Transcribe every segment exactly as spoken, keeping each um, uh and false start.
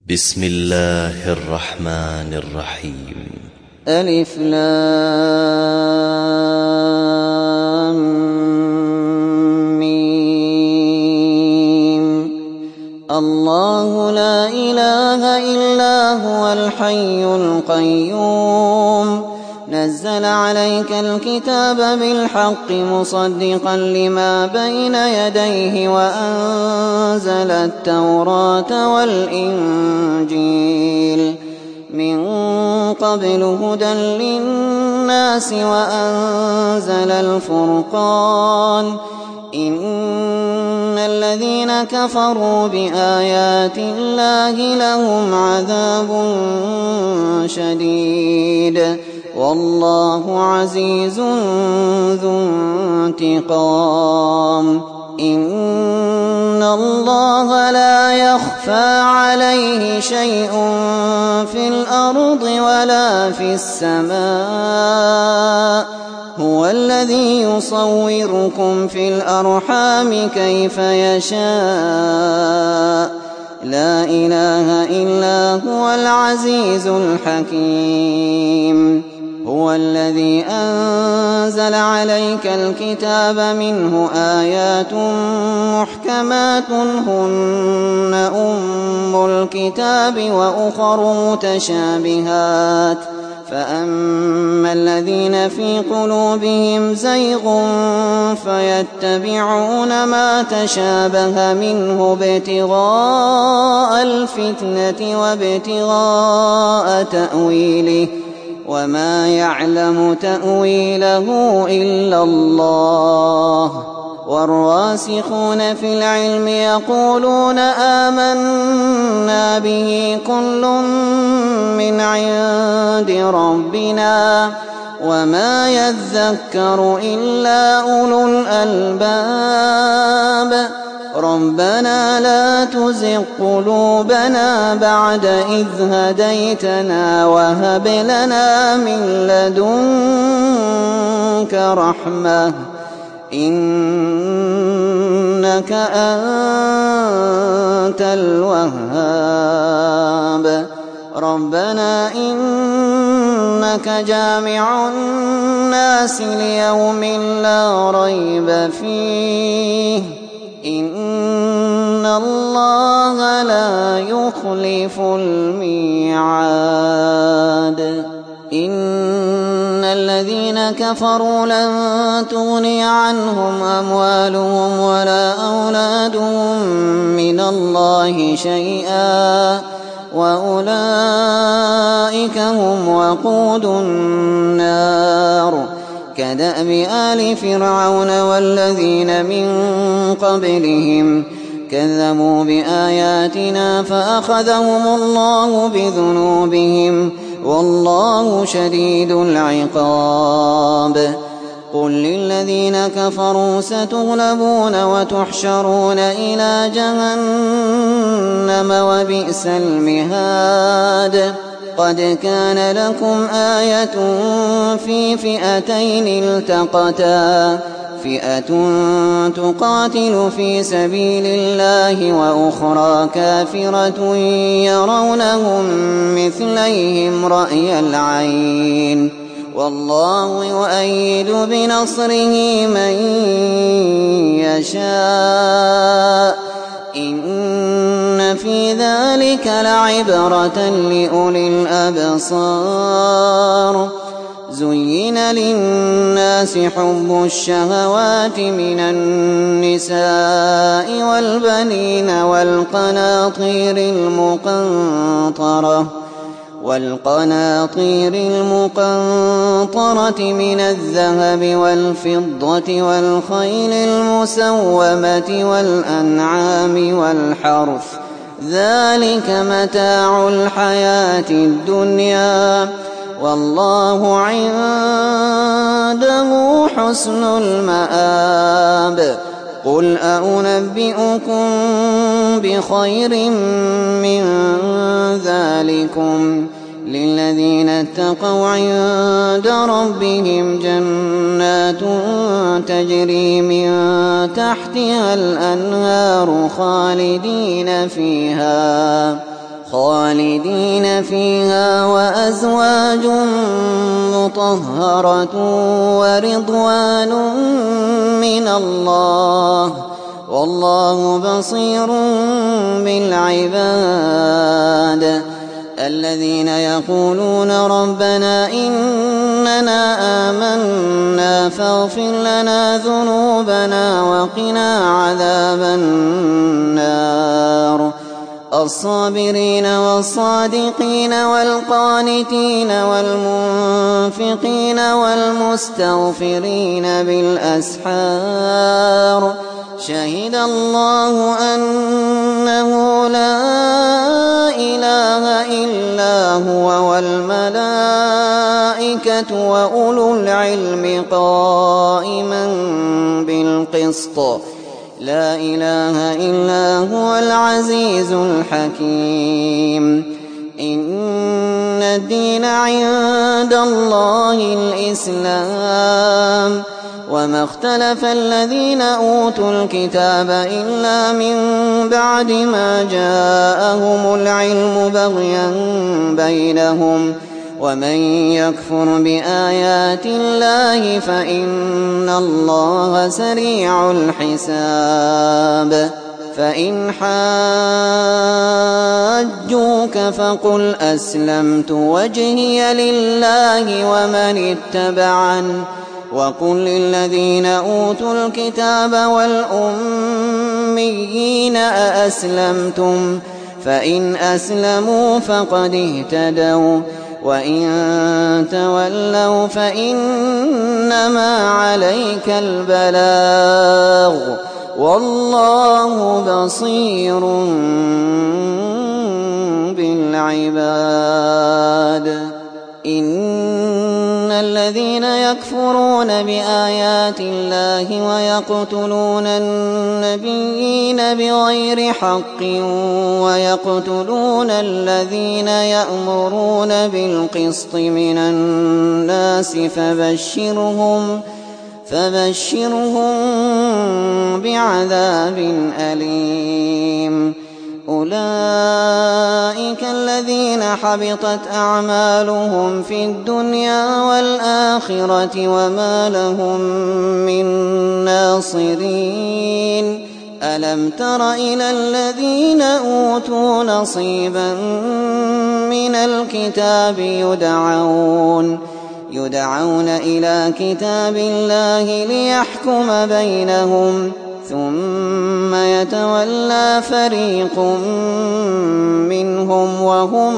بسم الله الرحمن الرحيم. ألف لام ميم. الله لا إله إلا هو الحي القيوم نزل عليك الكتاب بالحق مصدقا لما بين يديه وأنزل التوراة والإنجيل من قبل هدى للناس وأنزل الفرقان إن الذين كفروا بآيات الله لهم عذاب شديد والله عزيز ذو انتقام. إن الله لا يخفى عليه شيء في الأرض ولا في السماء هو الذي يصوركم في الأرحام كيف يشاء لا إله إلا هو العزيز الحكيم. هو الذي أنزل عليك الكتاب منه آيات محكمات هن أم الكتاب وأخر متشابهات فأما الذين في قلوبهم زيغ فيتبعون ما تشابه منه ابتغاء الفتنة وابتغاء تأويله وما يعلم تأويله إلا الله. والراسخون في العلم يقولون آمنا به كل من عند ربنا وما يذكر إلا أولو الألباب. ربنا لا تزغ قلوبنا بعد إذ هديتنا وهب لنا من لدنك رحمة إنك أنت الوهاب. ربنا إنك جامع الناس ليوم لا ريب فيه إن الله لا يخلف الميعاد. إن الذين كفروا لن تغني عنهم أموالهم ولا أولادهم من الله شيئا وأولئك هم وقود النار كدأب آل فرعون والذين من قبلهم كذبوا بآياتنا فأخذهم الله بذنوبهم والله شديد العقاب. قل للذين كفروا ستغلبون وتحشرون إلى جهنم وبئس المهاد. قد كان لكم آية في فئتين التقتا فئة تقاتل في سبيل الله وأخرى كافرة يرونهم مثليهم رأي العين والله يؤيد بنصره من يشاء إن في ذلك لعبرة لأولي الأبصار. زين للناس حب الشهوات من النساء والبنين والقناطير المقنطرة والقناطير المقنطرة من الذهب والفضة والخيل المسومة والأنعام والحرث ذلك متاع الحياة الدنيا والله عنده حسن المآب. قل أنبئكم بخير من ذلكم للذين اتقوا عند ربهم جنات تجري من تحتها الأنهار خالدين فيها خالدين فيها وأزواج مطهرة ورضوان من الله والله بصير بالعباد الذين يقولون ربنا إننا آمنا فاغفر لنا ذنوبنا وقنا عذاب النار الصابرين والصادقين والقانتين والمنفقين والمستغفرين بالأسحار شهد الله أنه لا إله إلا هو والملائكة وأولو العلم قائما بالقسط لا إله إلا هو العزيز الحكيم إن الدين عند الله الإسلام وما اختلف الذين أوتوا الكتاب إلا من بعد ما جاءهم العلم بغيا بينهم ومن يكفر بآيات الله فإن الله سريع الحساب فإن حاجوك فقل أسلمت وجهي لله ومن اتبعن وقل للذين أوتوا الكتاب والأميين أأسلمتم فإن أسلموا فقد اهتدوا وإن تولوا فإنما عليك البلاغ والله بصير بالعباد إن الذين يكفرون بآيات الله ويقتلون النبيين بغير حق ويقتلون الذين يأمرون بالقسط من الناس فبشرهم فبشرهم بعذاب أليم أولئك الذين حبطت أعمالهم في الدنيا والآخرة وما لهم من ناصرين ألم تر إلى الذين أوتوا نصيبا من الكتاب يدعون يدعون إلى كتاب الله ليحكم بينهم ثم يتولى فريق منهم وهم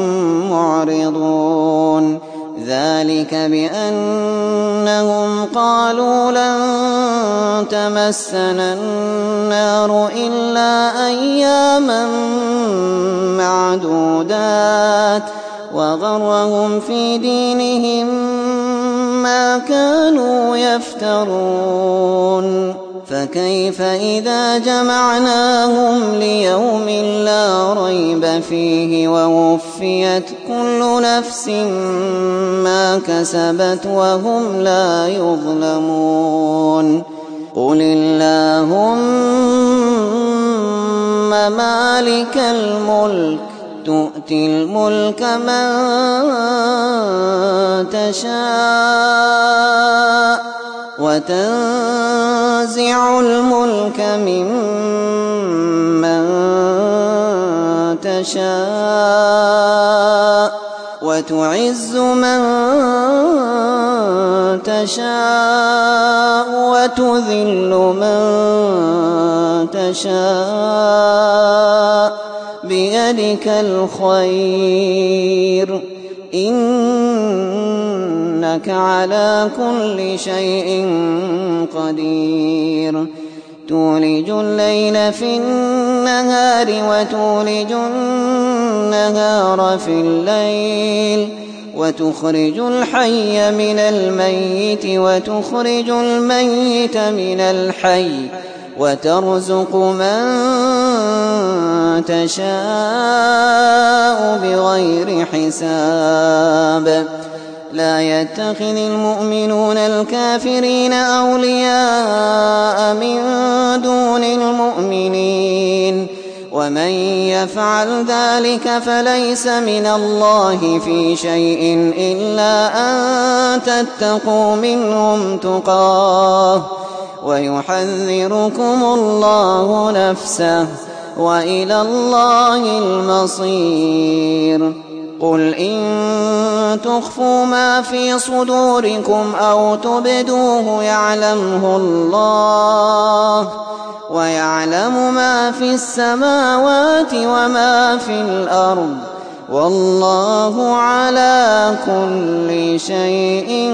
معرضون ذلك بأنهم قالوا لن تمسنا النار إلا أياما معدودات وغرهم في دينهم ما كانوا يفترون فكيف إذا جمعناهم ليوم لا ريب فيه ووفيت كل نفس ما كسبت وهم لا يظلمون قل اللهم مالك الملك تؤتي الملك من تشاء وتنزع الملك ممن تشاء وتعز من تشاء وتذل من تشاء بيدك الخير إنك على كل شيء قدير تولج الليل في النهار وتولج النهار في الليل وتخرج الحي من الميت وتخرج الميت من الحي وترزق من تشاء بغير حساب لا يتخذ المؤمنون الكافرين أولياء من دون المؤمنين ومن يفعل ذلك فليس من الله في شيء إلا أن تتقوا منهم تقاه ويحذركم الله نفسه وإلى الله المصير. قل إن تخفوا ما في صدوركم أو تبدوه يعلمه الله ويعلم ما في السماوات وما في الأرض والله على كل شيء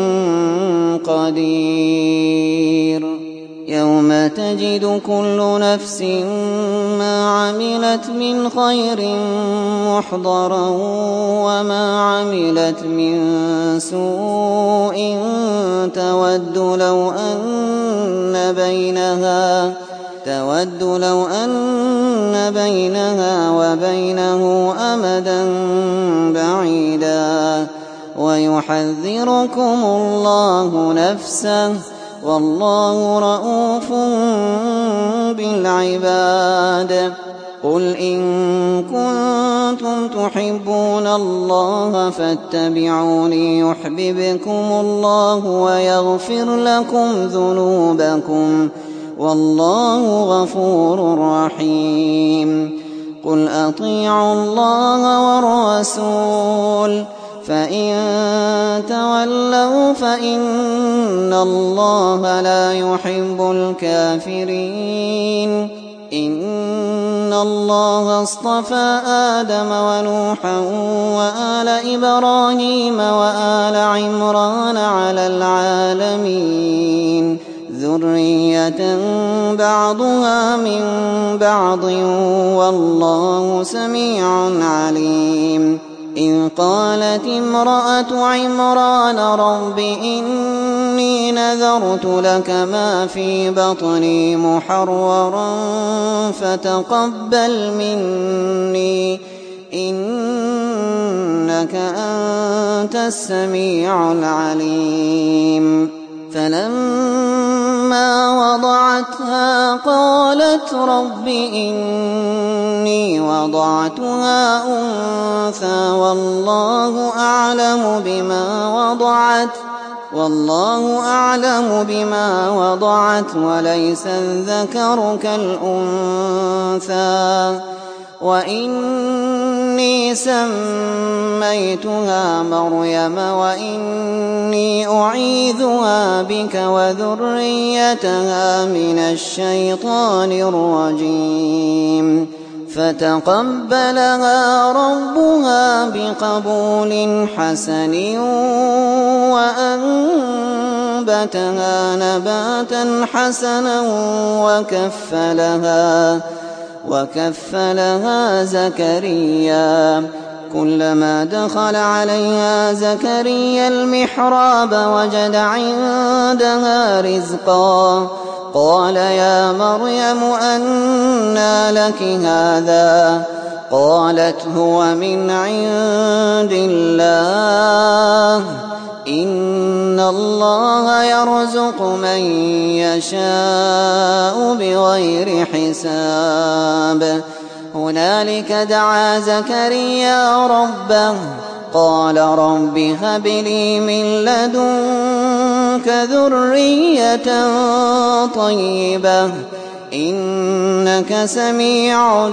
قدير. يوم تجد كل نفس ما عملت من خير محضرا وما عملت من سوء تود لو أن بينها تود لو أن بينها وبينه أمدا بعيدا ويحذركم الله نفسه والله رءوف بالعباد. قل إن كنتم تحبون الله فاتبعوني يحببكم الله ويغفر لكم ذنوبكم والله غفور رحيم. قل أطيعوا الله والرسول فإن تولوا فإن الله لا يحب الكافرين. إن الله اصطفى آدم ونوحا وآل إبراهيم وآل عمران على العالمين ذرية بعضها من بعض والله سميع عليم. إذ قالت امرأة عمران رب إني نذرت لك ما في بطني محررا فتقبل مني إنك أنت السميع العليم. فلما وضعتها قالت رب إني وضعتها أنثى والله أعلم بما وضعت والله أعلم بما وضعت وليس الذكر كالأنثى وإني سميتها مريم وإني أعيذها بك وذريتها من الشيطان الرجيم. فتقبلها ربها بقبول حسن وأنبتها نباتا حسنا وكفلها وكفلها زكريا. كلما دخل عليها زكريا المحراب وجد عندها رزقا قال يا مريم أنى لك هذا قالت هو من عند الله إن الله يرزق من يشاء بغير حساب. هنالك دعا زكريا ربه قال رب هب لي من لدنك ذرية طيبة إنك سميع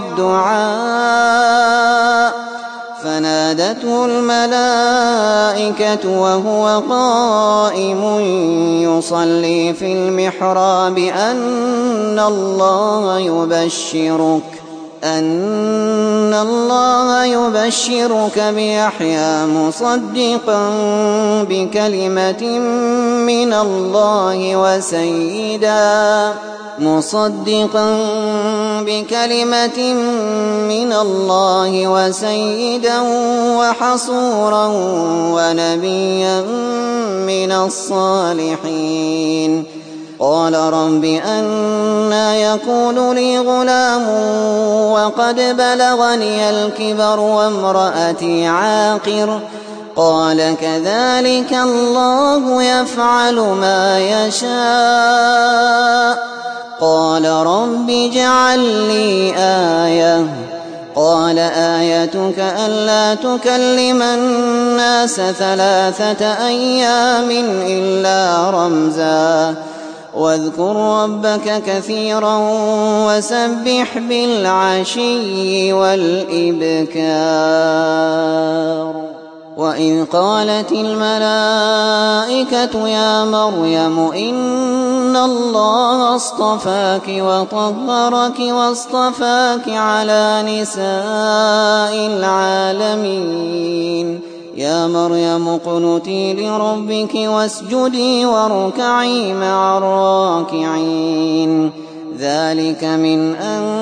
الدعاء. فنادته الملائكة وهو قائم يصلي في المحراب أن الله يبشرك أن الله يبشرك بيحيى مصدقا بكلمة من الله وسيدا مصدقا بكلمة من الله وسيدا وحصورا ونبيا من الصالحين. قال رب أنى يكون لي غلام وقد بلغني الكبر وامرأتي عاقر قال كذلك الله يفعل ما يشاء قال رب اجعل لي آية قال آيتك ألا تكلم الناس ثلاثة أيام إلا رمزا واذكر ربك كثيرا وسبح بالعشي والإبكار. وإذ قالت الملائكة يا مريم إن الله اصطفاك وطهرك واصطفاك على نساء العالمين يا مريم اقنتي لربك واسجدي واركعي مع الراكعين ذلك من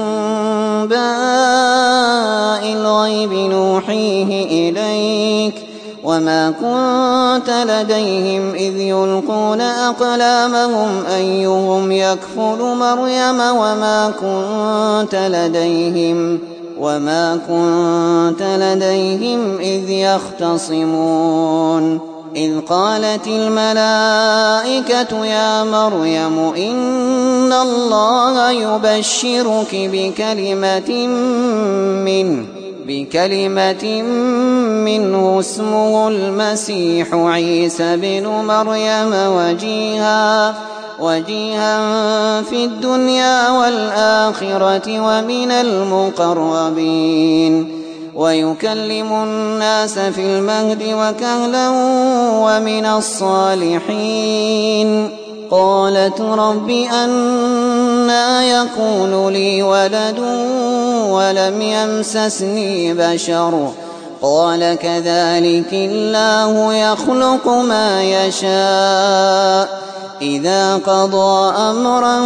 أنباء الغيب نوحيه إليك وما كنت لديهم إذ يلقون أقلامهم أيهم يكفل مريم وما كنت لديهم وما كنت لديهم إذ يختصمون إذ قالت الملائكة يا مريم إن الله يبشرك بكلمة منه بكلمة منه اسمه المسيح عيسى بن مريم وجيها وجيها في الدنيا والآخرة ومن المقربين ويكلم الناس في المهد وكهلا ومن الصالحين. قالت رب أنى يكون لي ولد ولم يمسسني بشر قال كذلك الله يخلق ما يشاء إذا قضى أمرا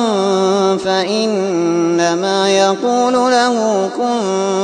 فإنما يقول له كن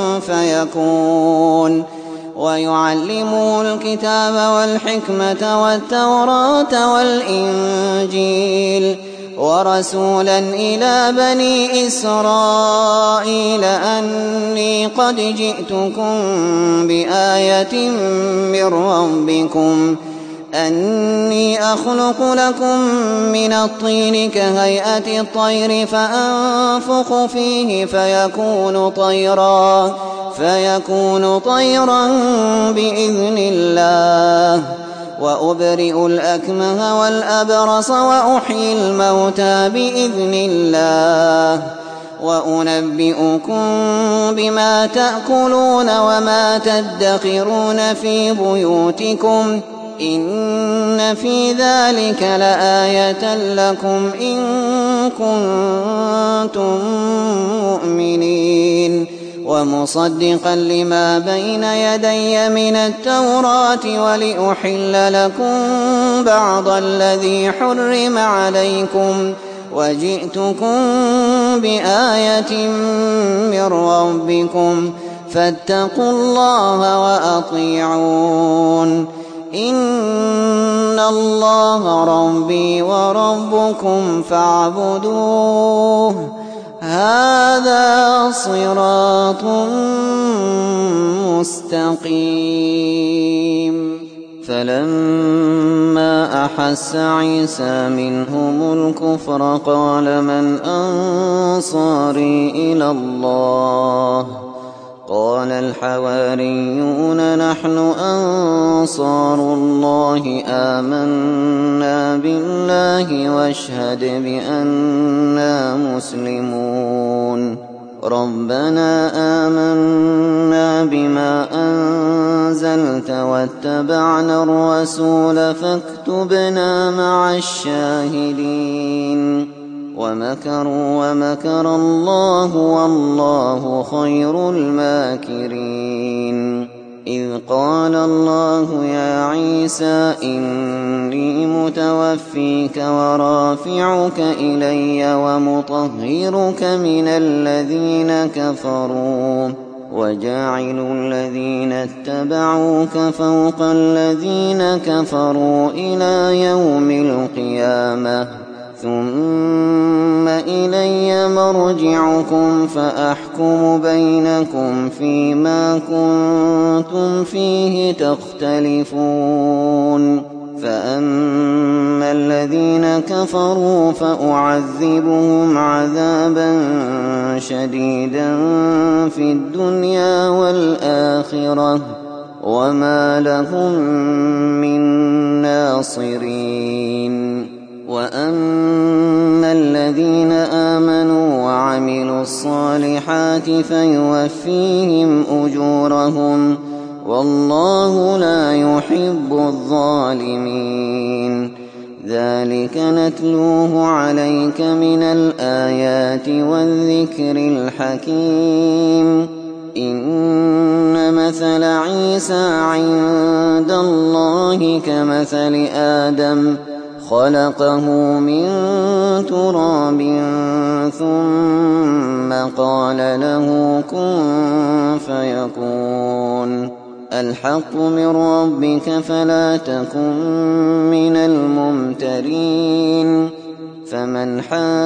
فيكون ويعلمه الكتاب والحكمة والتوراة والإنجيل ورسولا إلى بني إسرائيل أني قد جئتكم بآية من ربكم أني أخلق لكم من الطين كهيئة الطير فأنفخ فيه فيكون طيرا فيكون طيرا بإذن الله وأبرئ الأكمه والأبرص وأحيي الموتى بإذن الله وأنبئكم بما تأكلون وما تدخرون في بيوتكم إن في ذلك لآية لكم إن كنتم مؤمنين ومصدقا لما بين يدي من التوراة ولأحل لكم بعض الذي حرم عليكم وجئتكم بآية من ربكم فاتقوا الله وأطيعون إن الله ربي وربكم فاعبدوه هذا صراط مستقيم. فلما أحس عيسى منهم الكفر قال من أنصاري إلى الله قال الحواريون نحن أنصار الله آمنا بالله واشهد بأننا مسلمون ربنا آمنا بما أنزلت واتبعنا الرسول فاكتبنا مع الشاهدين ومكروا ومكر الله والله خير الماكرين. إذ قال الله يا عيسى إني متوفيك ورافعك إلي ومطهرك من الذين كفروا وجاعل الذين اتبعوك فوق الذين كفروا إلى يوم القيامة ثم إلي مرجعكم فأحكم بينكم فيما كنتم فيه تختلفون فأما الذين كفروا فأعذبهم عذابا شديدا في الدنيا والآخرة وما لهم من ناصرين. وأما الذين آمنوا وعملوا الصالحات فيوفيهم أجورهم والله لا يحب الظالمين. ذلك نتلوه عليك من الآيات والذكر الحكيم. إن مثل عيسى عند الله كمثل آدم خلقه من تراب ثم قال له كن فيكون. الحق من ربك فلا تكن من الممترين. فمن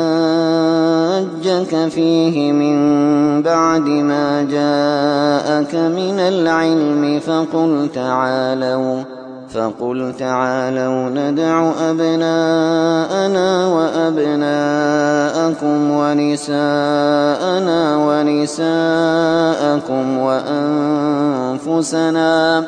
حاجك فيه من بعد ما جاءك من العلم فقل تعالوا فقل تعالوا ندع أبناءنا وأبناءكم ونساءنا ونساءكم وأنفسنا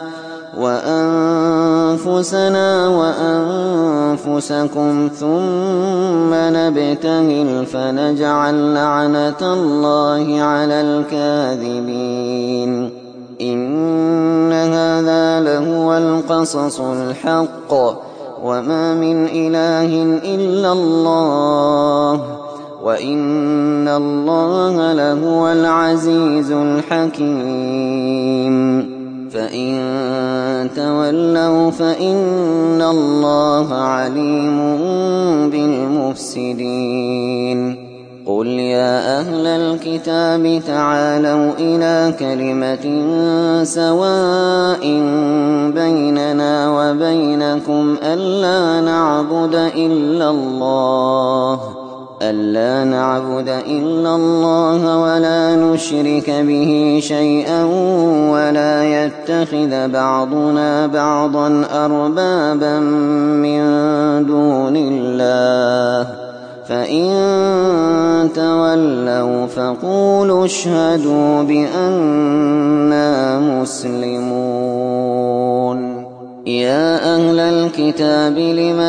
وأنفسنا وأنفسكم ثم نبتهل فنجعل لعنة الله على الكاذبين. إن هذا لهو القصص الحق وما من إله إلا الله وإن الله لهو العزيز الحكيم. فإن تولوا فإن الله عليم بالمفسدين. قل يا أهل الكتاب تعالوا إلى كلمة سواء بيننا وبينكم ألا نعبد إلا الله ألا نعبد إلا الله ولا نشرك به شيئا ولا يتخذ بعضنا بعضا أربابا من دون الله. فإن تولوا فقولوا اشهدوا بأننا مسلمون. يا أهل الكتاب لم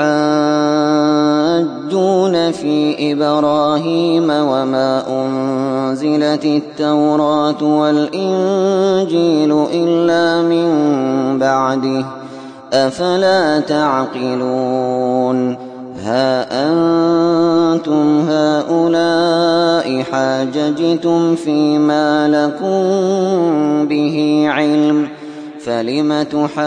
تحاجون في إبراهيم وما أنزلت التوراة والإنجيل إلا من بعده أفلا تعقلون. ها أنتم هؤلاء حاججتم فيما لكم به علم فلم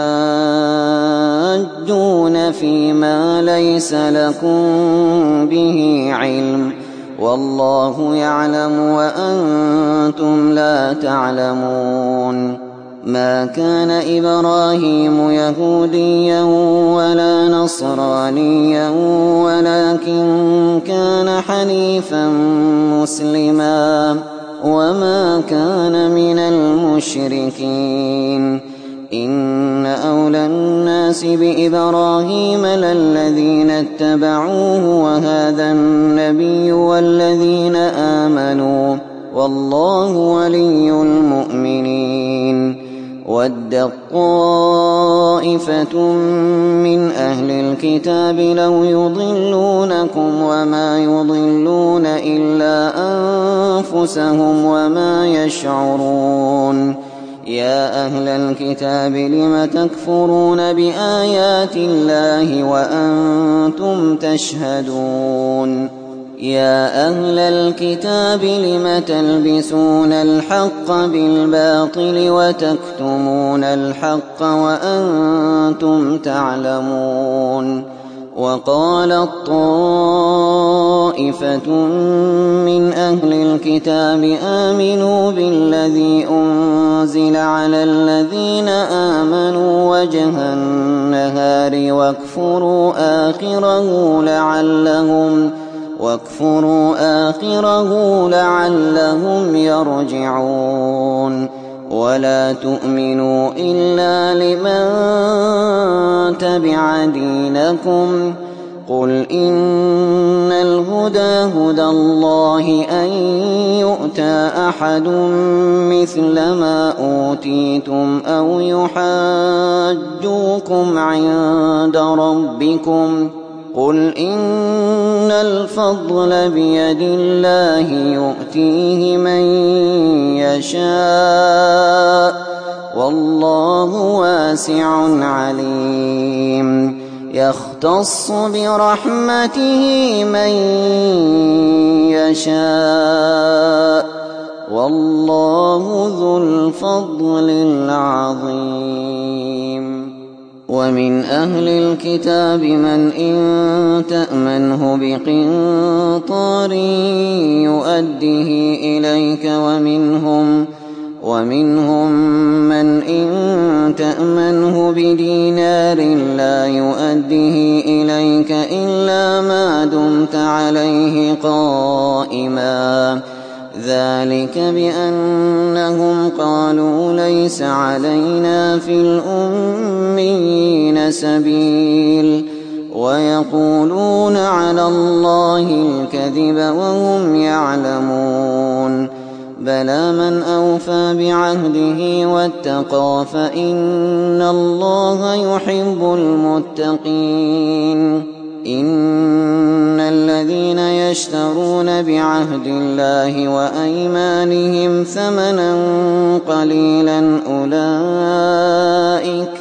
تحاجون فيما ليس لكم به علم والله يعلم وأنتم لا تعلمون. ما كان إبراهيم يهوديا ولا نصرانيا ولكن كان حنيفا مسلما وما كان من المشركين. إن أولى الناس بإبراهيم للذين اتبعوه وهذا النبي والذين آمنوا والله ولي المؤمنين. ودت طائفة من أهل الكتاب لو يضلونكم وما يضلون إلا أنفسهم وما يشعرون. يا أهل الكتاب لم تكفرون بآيات الله وأنتم تشهدون. يا أهل الكتاب لم تلبسون الحق بالباطل وتكتمون الحق وأنتم تعلمون. وقالت طائفة من أهل الكتاب آمنوا بالذي أنزل على الذين آمنوا وجه النهار واكفروا آخره لعلهم واكفروا آخره لعلهم يرجعون. ولا تؤمنوا إلا لمن تبع دينكم قل إن الهدى هدى الله أن يؤتى أحد مثل ما أوتيتم أو يحاجوكم عند ربكم قل إن الفضل بيد الله يؤتيه من يشاء والله واسع عليم يختص برحمته من يشاء والله ذو الفضل العظيم ومن أهل الكتاب من إن تأمنه بقنطار يؤده إليك ومنهم ومنهم من إن تأمنه بدينار لا يؤده إليك إلا ما دمت عليه قائما ذلك بأنهم قالوا ليس علينا في الأميين سبيل ويقولون على الله الكذب وهم يعلمون بلى من أوفى بعهده واتقى فإن الله يحب المتقين إن الذين يشترون بعهد الله وأيمانهم ثمنا قليلا أولئك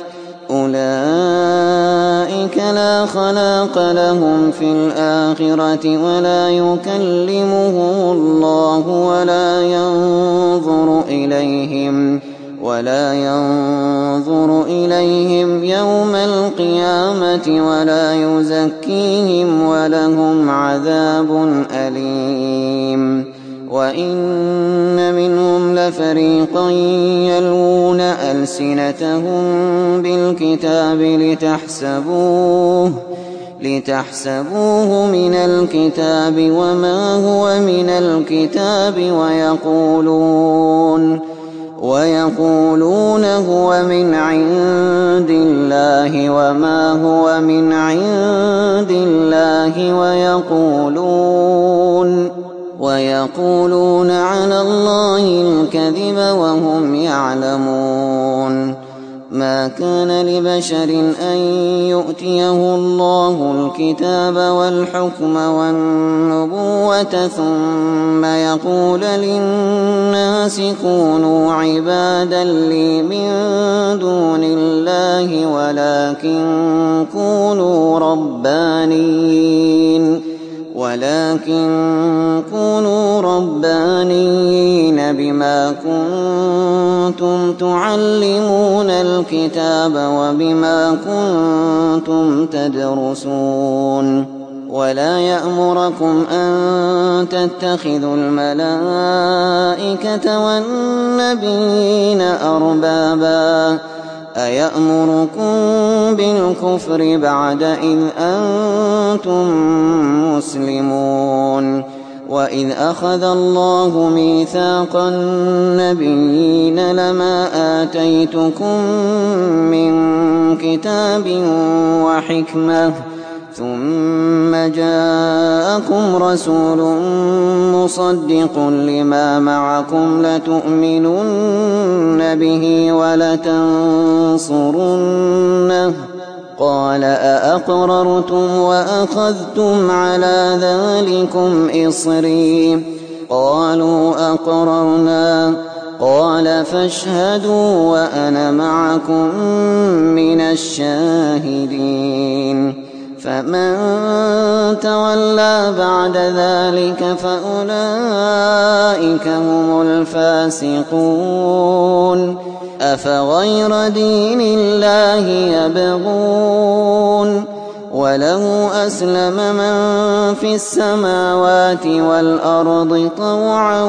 أولئك لا خلاق لهم في الآخرة ولا يكلمهم الله ولا ينظر إليهم ولا ينظر إليهم يوم القيامة ولا يزكيهم ولهم عذاب أليم وإن منهم لفريقا يلوون ألسنتهم بالكتاب لتحسبوه لتحسبوه من الكتاب وما هو من الكتاب ويقولون ويقولون هو من عند الله وما هو من عند الله ويقولون ويقولون على الله الكذب وهم يعلمون ما كان لبشر أن يؤتيه الله الكتاب والحكم والنبوة ثم يقول للناس كونوا عبادا لي من دون الله ولكن كونوا ربانيين ولكن كونوا ربانيين بما كنتم تعلمون الكتاب وبما كنتم تدرسون ولا يأمركم أن تتخذوا الملائكة والنبيين أربابا أيأمركم بالكفر بعد إذ أنتم مسلمون وإذ أخذ الله ميثاق النبيين لما آتيتكم من كتاب وحكمة ثم جاءكم رسول مصدق لما معكم لتؤمنن به ولتنصرنه قال أأقررتم وأخذتم على ذلكم إصري قالوا أقررنا قال فاشهدوا وأنا معكم من الشاهدين فمن تولى بعد ذلك فأولئك هم الفاسقون أفغير دين الله يبغون وله أسلم من في السماوات والأرض طوعا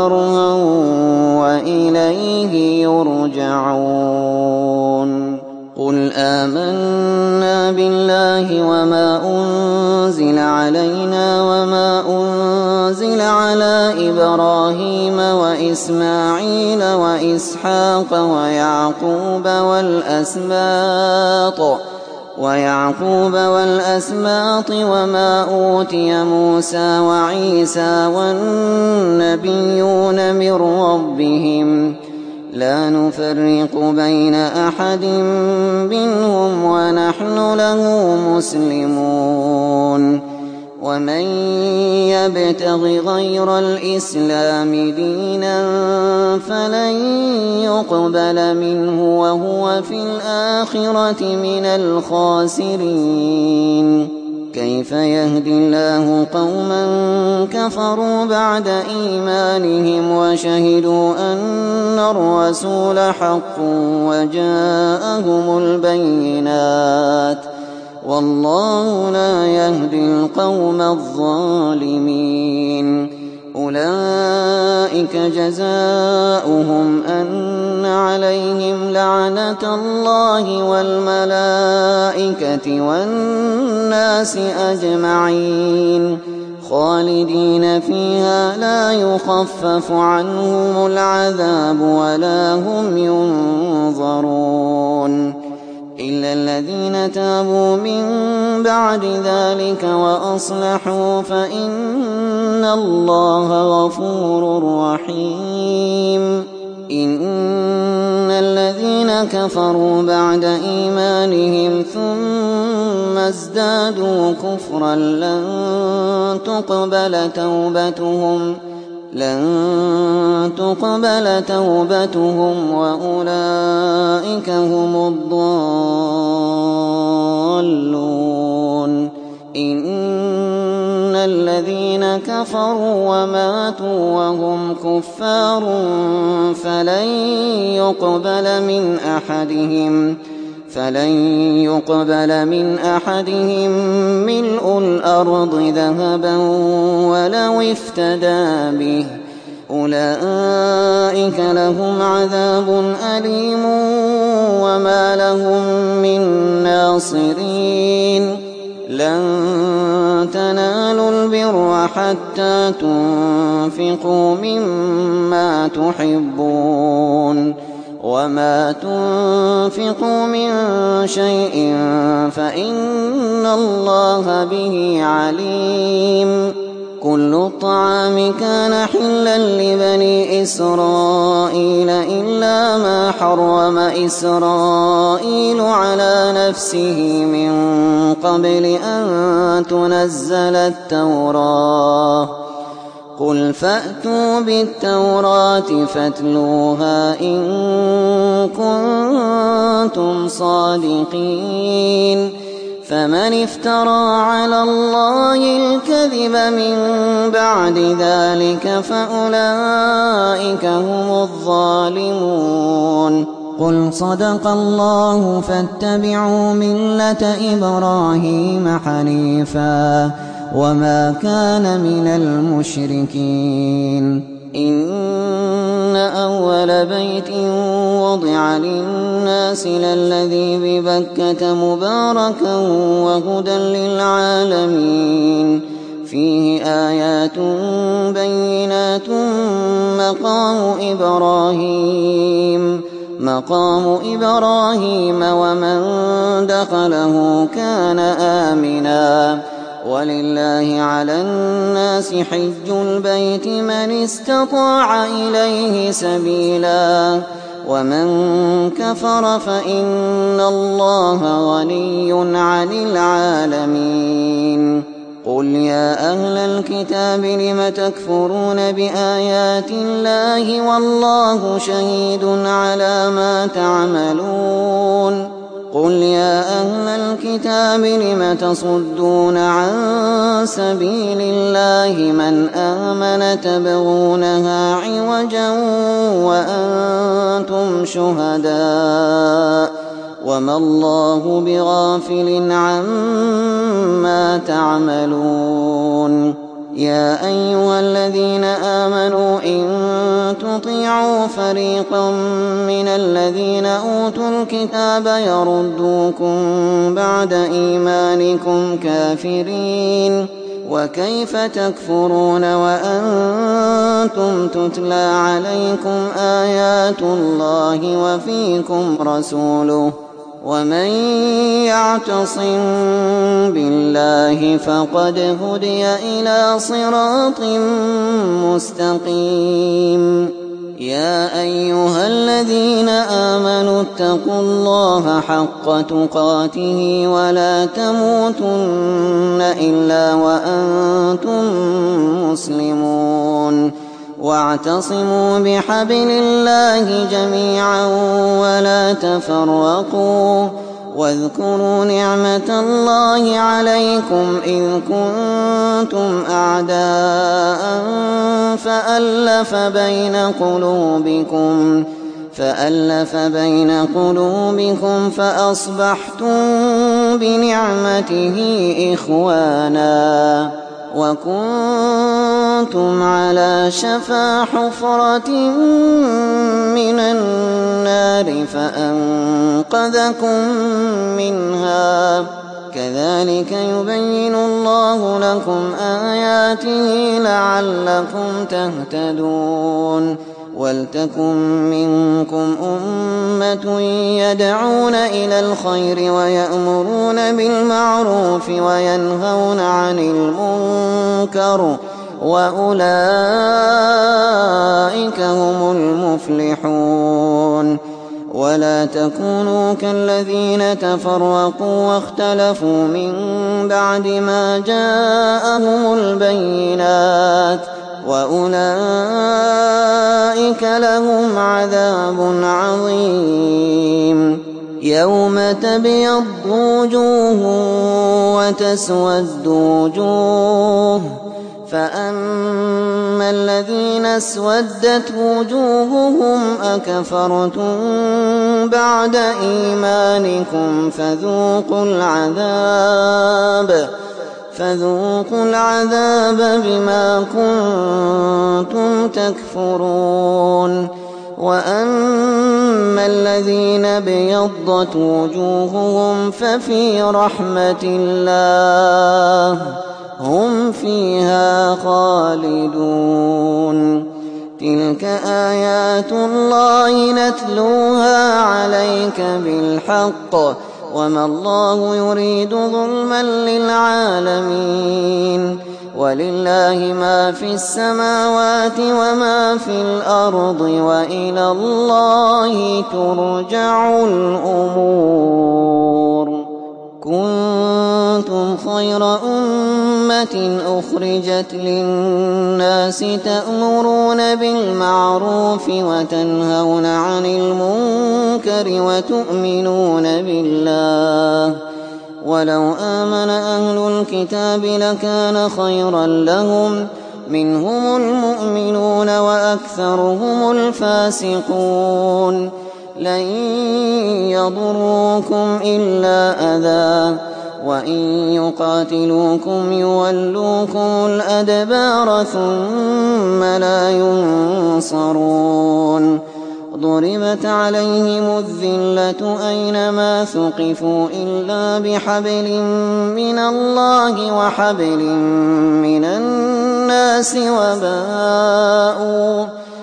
وكرها وإليه يرجعون قل آمنا بالله وما أنزل علينا وما أنزل على إبراهيم وإسماعيل وإسحاق ويعقوب والأسباط ويعقوب والأسباط وما أوتي موسى وعيسى والنبيون من ربهم لا نفرق بين أحد منهم ونحن له مسلمون ومن يبتغ غير الإسلام دينا فلن يقبل منه وهو في الآخرة من الخاسرين كيف يهدي الله قوما كفروا بعد إيمانهم وشهدوا أن الرسول حق وجاءهم البينات والله لا يهدي القوم الظالمين أولئك جزاؤهم أن عليهم لعنة الله والملائكة والناس أجمعين خالدين فيها لا يخفف عنهم العذاب ولا هم ينظرون إلا الذين تابوا من بعد ذلك وأصلحوا فإن الله غفور رحيم إن الذين كفروا بعد إيمانهم ثم ازدادوا كفرا لن تقبل توبتهم لن تقبل توبتهم وأولئك هم الضالون إن الذين كفروا وماتوا وهم كفار فلن يقبل من أحدهم فلن يقبل من أحدهم ملء الأرض ذهبا ولو افتدى به أولئك لهم عذاب أليم وما لهم من ناصرين لن تنالوا البر حتى تنفقوا مما تحبون وما تنفقوا من شيء فإن الله به عليم كل الطعام كان حلا لبني إسرائيل إلا ما حرم إسرائيل على نفسه من قبل أن تنزل التوراة قل فأتوا بالتوراة فاتلوها إن كنتم صادقين فمن افترى على الله الكذب من بعد ذلك فأولئك هم الظالمون قل صدق الله فاتبعوا ملة إبراهيم حنيفا وما كان من المشركين إن أول بيت وضع للناس للذي ببكة مباركا وهدى للعالمين فيه آيات بينات مقام إبراهيم مقام إبراهيم ومن دخله كان آمنا ولله على الناس حج البيت من استطاع إليه سبيلا ومن كفر فإن الله غني عن العالمين قل يا أهل الكتاب لم تكفرون بآيات الله والله شهيد على ما تعملون قل يا أهل الكتاب لم تصدون عن سبيل الله من آمن تبغونها عوجا وأنتم شهداء وما الله بغافل عما تعملون يا أيها الذين آمنوا إن تطيعوا فريقا من الذين أوتوا الكتاب يردوكم بعد إيمانكم كافرين وكيف تكفرون وأنتم تتلى عليكم آيات الله وفيكم رسوله ومن يعتصم بالله فقد هدي إلى صراط مستقيم يا أيها الذين آمنوا اتقوا الله حق تقاته ولا تموتن إلا وأنتم مسلمون واعتصموا بحبل الله جميعا ولا تفرقوا واذكروا نعمة الله عليكم إذ كنتم أعداء فألف بين قلوبكم فألف بين قلوبكم فأصبحتم بنعمته إخوانا وكنتم على شفا حفرة من النار فأنقذكم منها كذلك يبين الله لكم آياته لعلكم تهتدون ولتكن منكم أمة يدعون إلى الخير ويأمرون بالمعروف وينهون عن المنكر وأولئك هم المفلحون ولا تكونوا كالذين تفرقوا واختلفوا من بعد ما جاءهم البينات وأولئك لهم عذاب عظيم يوم تبيض وجوه وتسود وجوه فأما الذين اسودت وجوههم أكفرتم بعد إيمانكم فذوقوا العذاب فذوقوا العذاب بما كنتم تكفرون وأما الذين بيضت وجوههم ففي رحمة الله هم فيها خالدون تلك آيات الله نتلوها عليك بالحق وما الله يريد ظلما للعالمين ولله ما في السماوات وما في الأرض وإلى الله ترجع الأمور كنتم خير أمة أخرجت للناس تأمرون بالمعروف وتنهون عن المنكر وتؤمنون بالله ولو آمن أهل الكتاب لكان خيرا لهم منهم المؤمنون وأكثرهم الفاسقون لن يضروكم إلا أذى وإن يقاتلوكم يولوكم الأدبار ثم لا ينصرون ضربت عليهم الذلة أينما ثقفوا إلا بحبل من الله وحبل من الناس وباءوا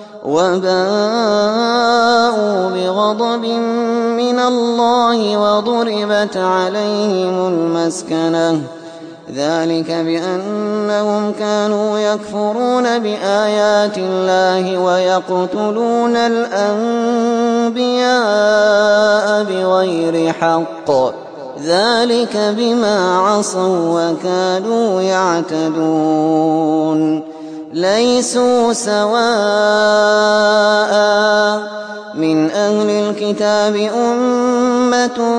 وباءوا بغضب من الله وضربت عليهم المسكنة ذلك بأنهم كانوا يكفرون بآيات الله ويقتلون الأنبياء بغير حق ذلك بما عصوا وكانوا يعتدون ليسوا سواء من أهل الكتاب أمة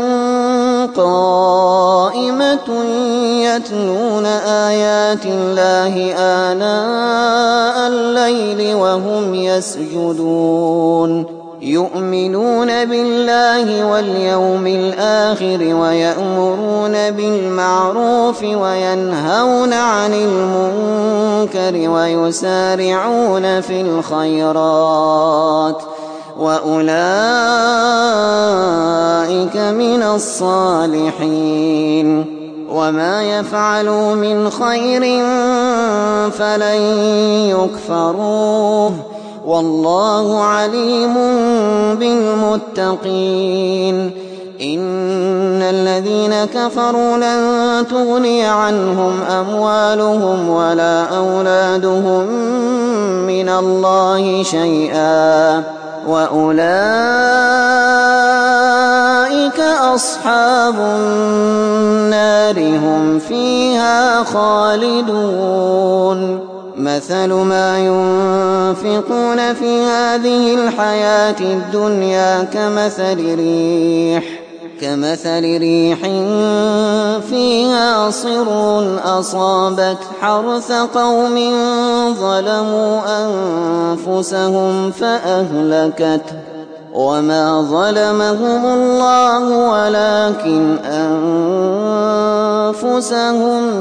قائمة يتلون آيات الله آناء الليل وهم يسجدون يؤمنون بالله واليوم الآخر ويأمرون بالمعروف وينهون عن المنكر ويسارعون في الخيرات وأولئك من الصالحين وما يفعلوا من خير فلن يكفروه والله عليم بالمتقين إن الذين كفروا لن تغني عنهم أموالهم ولا أولادهم من الله شيئا وأولئك أصحاب النار هم فيها خالدون مثل ما ينفقون في هذه الحياة الدنيا كمثل ريح كمثل ريح فيها صر أصابت حرث قوم ظلموا أنفسهم فأهلكته وما ظلمهم الله ولكن أنفسهم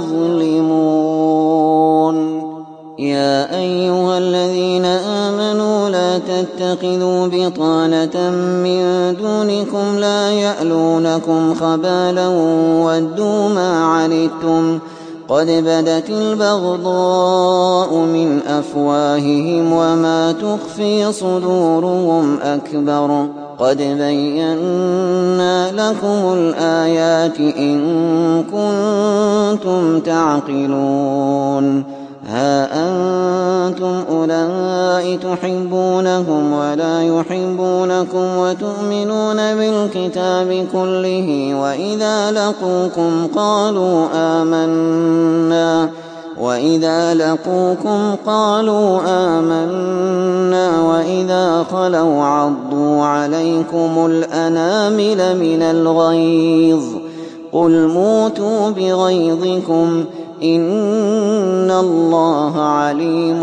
يظلمون يا أيها الذين آمنوا لا تتخذوا بطانة من دونكم لا يألونكم خبالا ودوا ما عنتم قد بدت البغضاء من أفواههم وما تخفي صدورهم أكبر قد بينا لكم الآيات إن كنتم تعقلون ها أنتم أولئك تحبونهم ولا يحبونكم وتؤمنون بالكتاب كله وإذا لقوكم قالوا آمنا وإذا لقوكم قالوا آمنا وإذا خلوا عضوا عليكم الأنامل من الغيظ قل موتوا بغيظكم إن الله عليم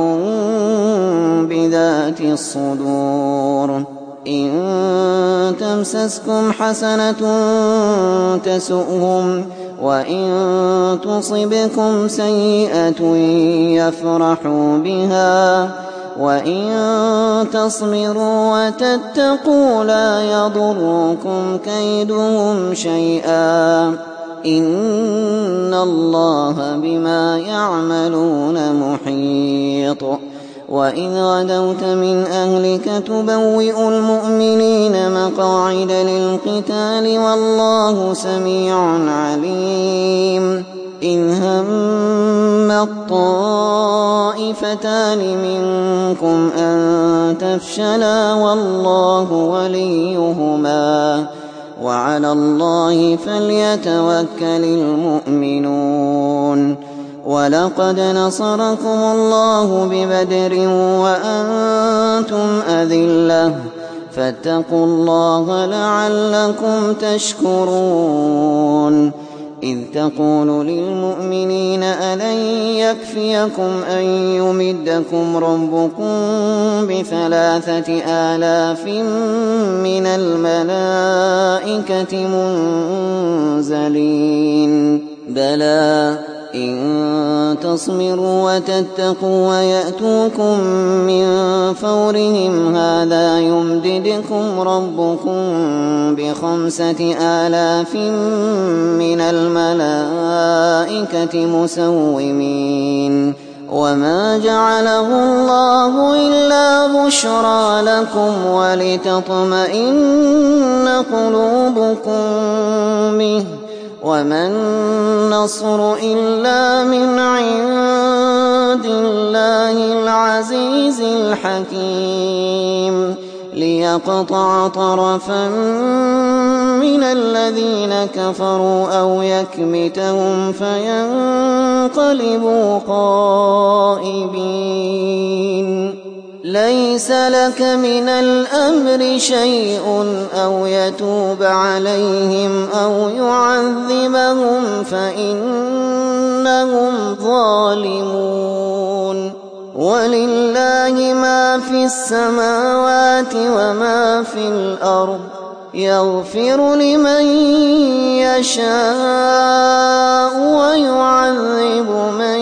بذات الصدور إن تمسسكم حسنة تسؤهم وإن تصبكم سيئة يفرحوا بها وإن تصبروا وتتقوا لا يضركم كيدهم شيئا إن الله بما يعملون محيط وإذ غدوت من أهلك تبوئ المؤمنين مقاعد للقتال والله سميع عليم إن هم الطائفتان منكم أن تفشلا والله وليهما وعلى الله فليتوكل المؤمنون ولقد نصركم الله ببدر وأنتم أذلة فاتقوا الله لعلكم تشكرون إذ تقول للمؤمنين ألن يكفيكم أن يمدكم ربكم بثلاثة آلاف من الملائكة منزلين بلى إن تصبروا وتتقوا ويأتوكم من فورهم هذا يمددكم ربكم بخمسة آلاف من الملائكة مسومين وما جعله الله إلا بشرى لكم ولتطمئن قلوبكم به وما النصر إلا من عند الله العزيز الحكيم ليقطع طرفا من الذين كفروا أو يكمتهم فينقلبوا خائبين ليس لك من الأمر شيء أو يتوب عليهم أو يعذبهم فإنهم ظالمون ولله ما في السماوات وما في الأرض يغفر لمن يشاء ويعذب من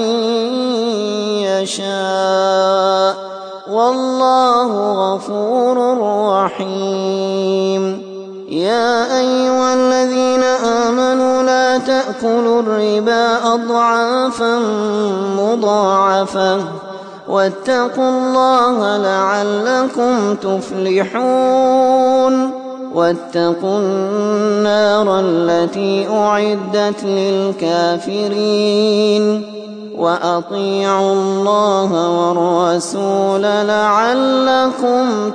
يشاء والله غفور رحيم. يا أيها الذين آمنوا لا تأكلوا الربا أضعافا مضاعفة واتقوا الله لعلكم تفلحون. واتقوا النار التي أعدت للكافرين وأطيعوا الله والرسول لعلكم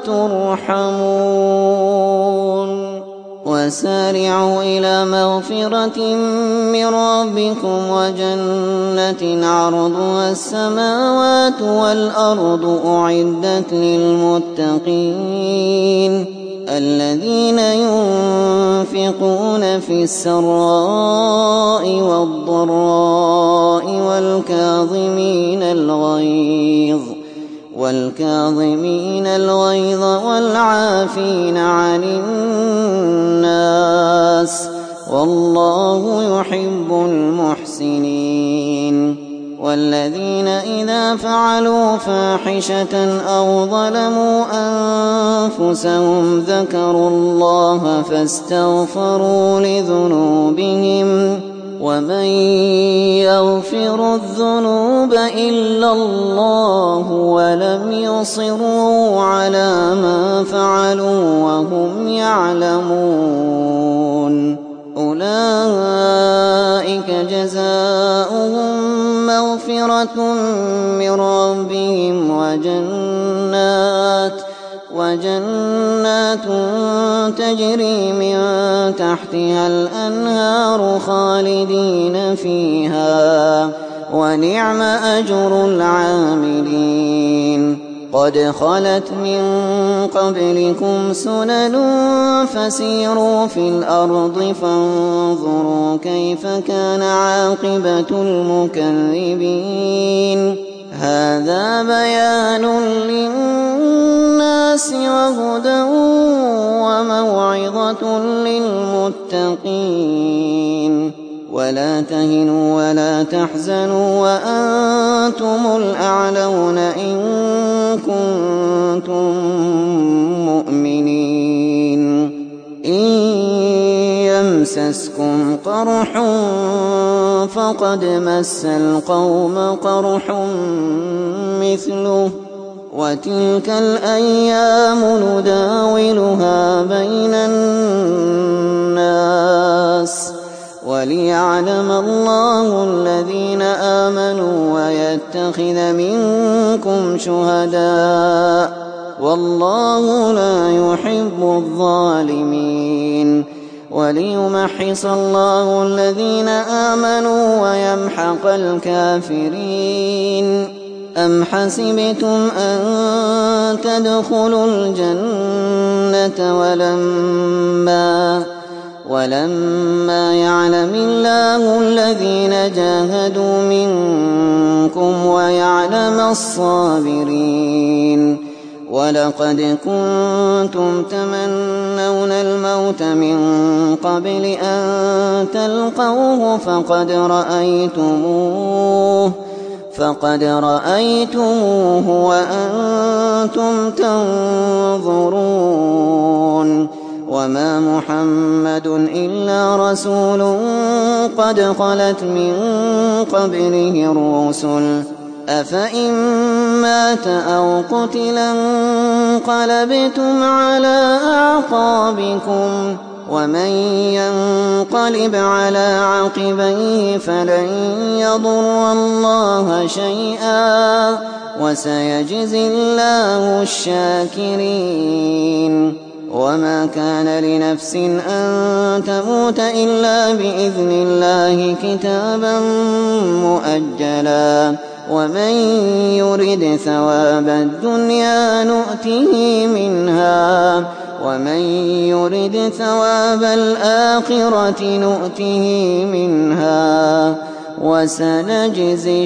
ترحمون. وسارعوا إلى مغفرة من ربكم وجنة عرضها السماوات والأرض أعدت للمتقين الذين ينفقون في السراء والضراء والكاظمين الغيظ والكاظمين الغيظ والعافين عن الناس والله يحب المحسنين. والذين إذا فعلوا فاحشة أو ظلموا أنفسهم ذكروا الله فاستغفروا لذنوبهم ومن يغفر الذنوب إلا الله ولم يصروا على ما فعلوا وهم يعلمون أولئك جزاؤهم مغفرة من ربهم وجنات وجنات تجري من تحتها الأنهار خالدين فيها ونعم أجر العاملين. قد خلت من قبلكم سنن فسيروا في الأرض فانظروا كيف كان عاقبة المكذبين. هذا بيان للناس وهدى وموعظة للمتقين. ولا تهنوا ولا تحزنوا وأنتم الأعلون إن كنتم مؤمنين. إن يمسسكم قرح فقد مس القوم قرح مثله وتلك الأيام نداولها بين الناس وليعلم الله الذين آمنوا ويتخذ منكم شهداء والله لا يحب الظالمين. وليمحص الله الذين آمنوا ويمحق الكافرين. أم حسبتم أن تدخلوا الجنة ولما ولما يعلم الله الذين جاهدوا منكم ويعلم الصابرين. ولقد كنتم تمنون الموت من قبل أن تلقوه فقد رأيتموه فقد رأيتموه وأنتم تنظرون. وما محمد إلا رسول قد خلت من قبله الرسل أفإن مات أو قتل انقلبتم على أعقابكم ومن ينقلب على عقبيه فلن يضر الله شيئا وسيجزي الله الشاكرين. وما كان لنفس أن تموت إلا بإذن الله كتابا مؤجلا ومن يرد ثواب الدنيا نؤته منها ومن يرد ثواب الآخرة نؤته منها وسنجزي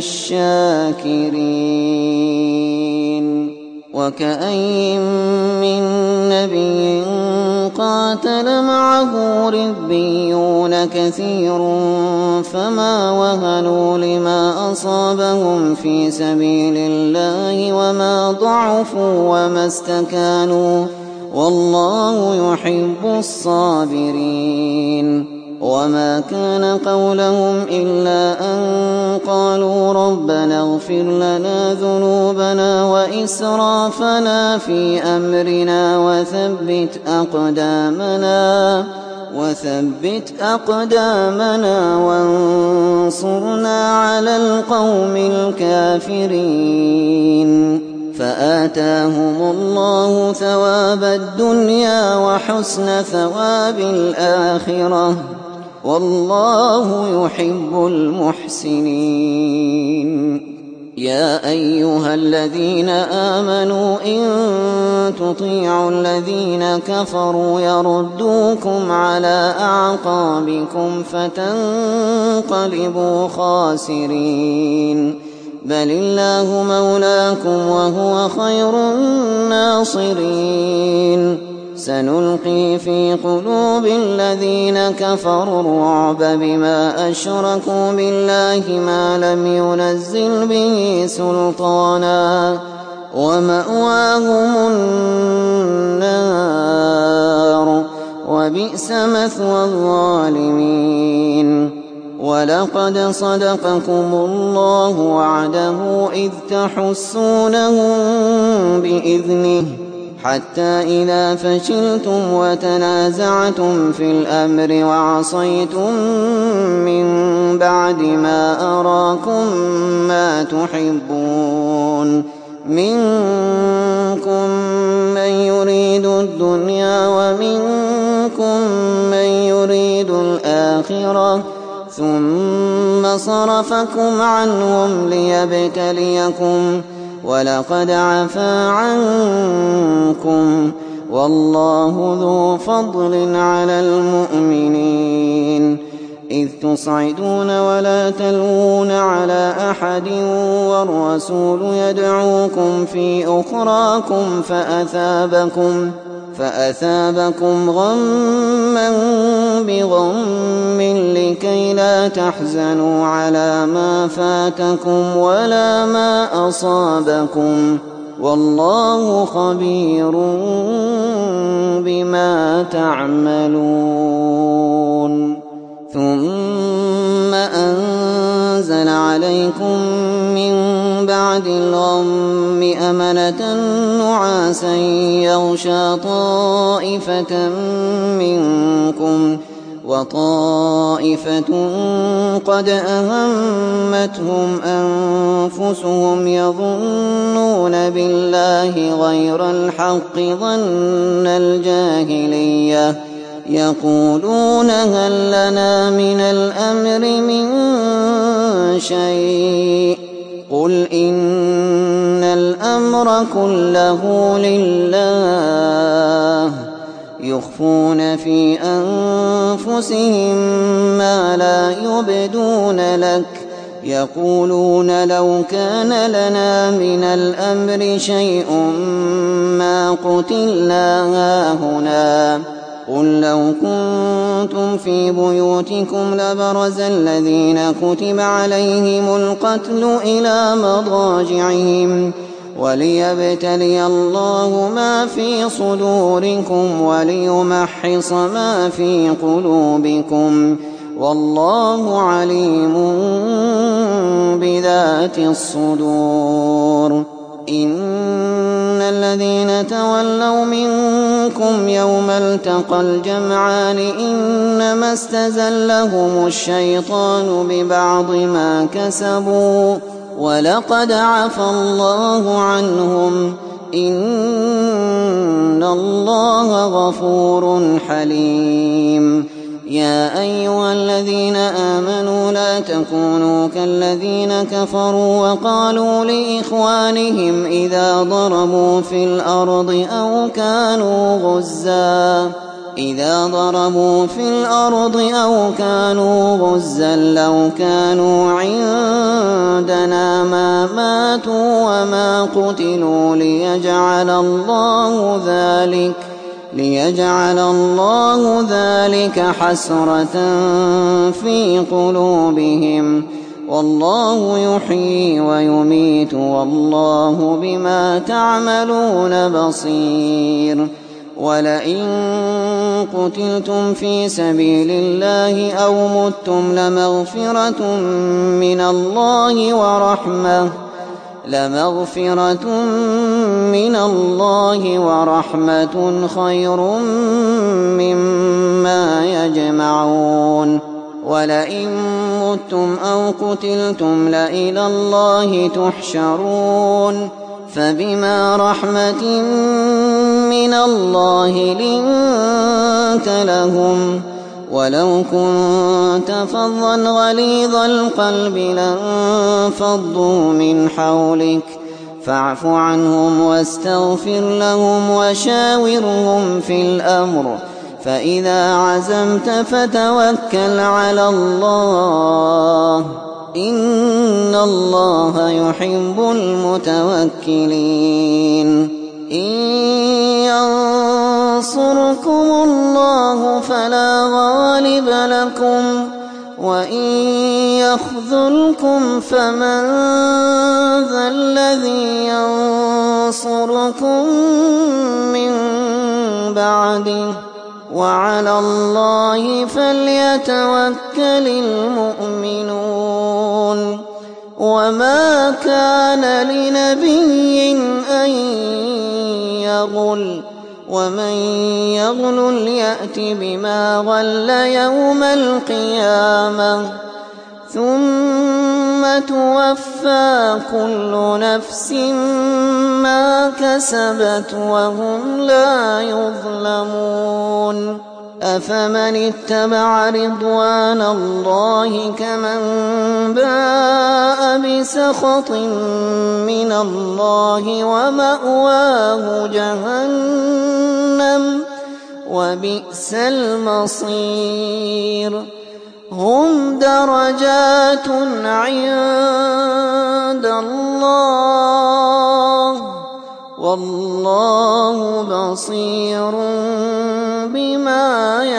الشاكرين. وكأين من نبي قاتل معه ربيون كثير فما وهنوا لما أصابهم في سبيل الله وما ضعفوا وما استكانوا والله يحب الصابرين. وما كان قولهم إلا أن قالوا ربنا اغفر لنا ذنوبنا وإسرافنا في أمرنا وثبت أقدامنا وثبت أقدامنا وانصرنا على القوم الكافرين. فآتاهم الله ثواب الدنيا وحسن ثواب الآخرة والله يحب المحسنين. يا أيها الذين آمنوا إن تطيعوا الذين كفروا يردوكم على أعقابكم فتنقلبوا خاسرين. بل الله مولاكم وهو خير الناصرين. سنلقي في قلوب الذين كفروا الرعب بما أشركوا بالله ما لم ينزل به سلطانا ومأواهم النار وبئس مثوى الظالمين. ولقد صدقكم الله وعده إذ تحسونهم بإذنه حتى إذا فشلتم وتنازعتم في الأمر وعصيتم من بعد ما أراكم ما تحبون منكم من يريد الدنيا ومنكم من يريد الآخرة ثم صرفكم عنهم ليبتليكم ولقد عفا عنكم والله ذو فضل على المؤمنين. إذ تصعدون ولا تلوون على أحد والرسول يدعوكم في أخراكم فأثابكم فأثابكم غما بغم لكي لا تحزنوا على ما فاتكم ولا ما أصابكم والله خبير بما تعملون. ثم أنزل عليكم من بعد الغم أمنة نعاسا يغشى طائفة منكم وطائفة قد أهمتهم أنفسهم يظنون بالله غير الحق ظن الجاهلية يقولون هل لنا من الأمر من شيء قل إن الأمر كله لله يخفون في أنفسهم ما لا يبدون لك يقولون لو كان لنا من الأمر شيء ما قتلنا هاهنا قل لو كنتم في بيوتكم لبرز الذين كتب عليهم القتل إلى مضاجعهم وليبتلي الله ما في صدوركم وليمحص ما في قلوبكم والله عليم بذات الصدور. إن الذين تولوا منكم يوم التقى الجمعان إنما استزلهم الشيطان ببعض ما كسبوا ولقد عفى الله عنهم إن الله غفور حليم. يا أيها الذين آمنوا لا تكونوا كالذين كفروا وقالوا لإخوانهم إذا ضربوا في الأرض أو كانوا غزا إذا ضربوا في الأرض أو كانوا غزا لو كانوا عندنا ما ماتوا وما قتلوا ليجعل الله ذلك ليجعل الله ذلك حسرة في قلوبهم والله يحيي ويميت والله بما تعملون بصير ولئن قتلتم في سبيل الله أو متم لمغفرة من الله ورحمة لمغفرة من الله ورحمة خير مما يجمعون ولئن متم أو قتلتم لإلى الله تحشرون فبما رحمة من الله لنت لهم ولو كنت فظا غليظ القلب لانفضوا من حولك فاعف عنهم واستغفر لهم وشاورهم في الأمر فإذا عزمت فتوكل على الله إن الله يحب المتوكلين إن ينصركم الله فلا غالب لكم وإن يخذلكم فمن ذا الذي ينصركم من بعده وعلى الله فليتوكل المؤمنون وما كان لنبي أن يغل ومن يغل يأت بما غل يوم القيامة ثم توفى كل نفس ما كسبت وهم لا يظلمون أفمن اتبع رضوان الله كمن باء بسخط من الله ومأواه جهنم وبئس المصير هم درجات عند الله والله بصير بما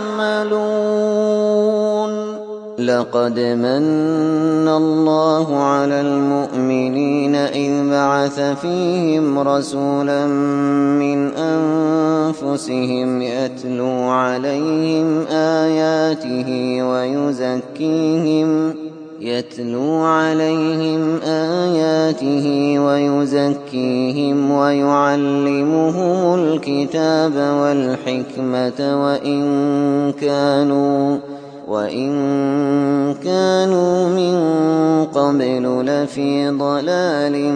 يعملون لقد من الله على المؤمنين إذ بعث فيهم رسولا من أنفسهم يتلو عليهم آياته ويزكيهم يتلو عليهم آياته ويزكيهم ويعلمهم الكتاب والحكمة وإن كانوا وإن كانوا من قبل لفي ضلال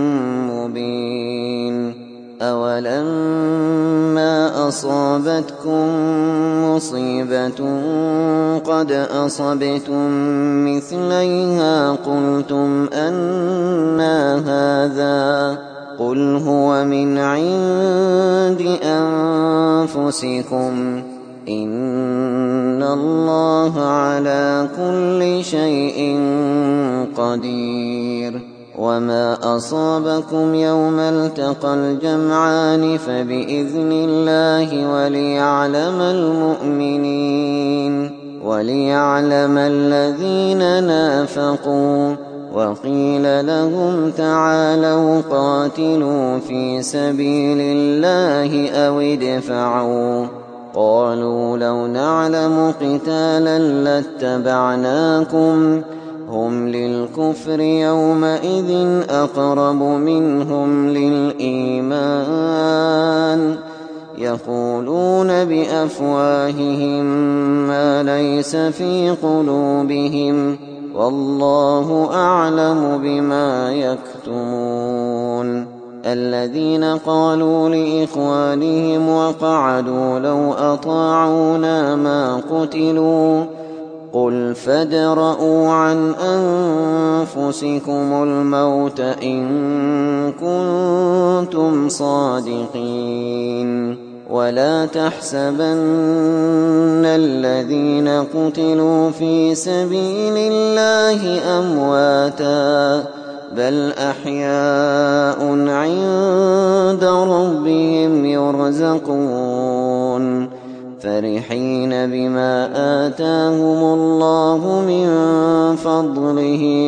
مبين أولما أصابتكم مصيبة قد أصبتم مثليها قلتم أنى هذا قل هو من عند أنفسكم إن الله على كل شيء قدير وما أصابكم يوم التقى الجمعان فبإذن الله وليعلم المؤمنين وليعلم الذين نافقوا وقيل لهم تعالوا قاتلوا في سبيل الله أو ادفعوا قالوا لو نعلم قتالا لاتبعناكم هم للكفر يومئذ أقرب منهم للإيمان يقولون بأفواههم ما ليس في قلوبهم والله أعلم بما يكتمون الذين قالوا لإخوانهم وقعدوا لو أطاعونا ما قتلوا قل فادرءوا عن أنفسكم الموت إن كنتم صادقين ولا تحسبن الذين قتلوا في سبيل الله أمواتا بل أحياء عند ربهم يرزقون فرحين بما آتاهم الله من فضله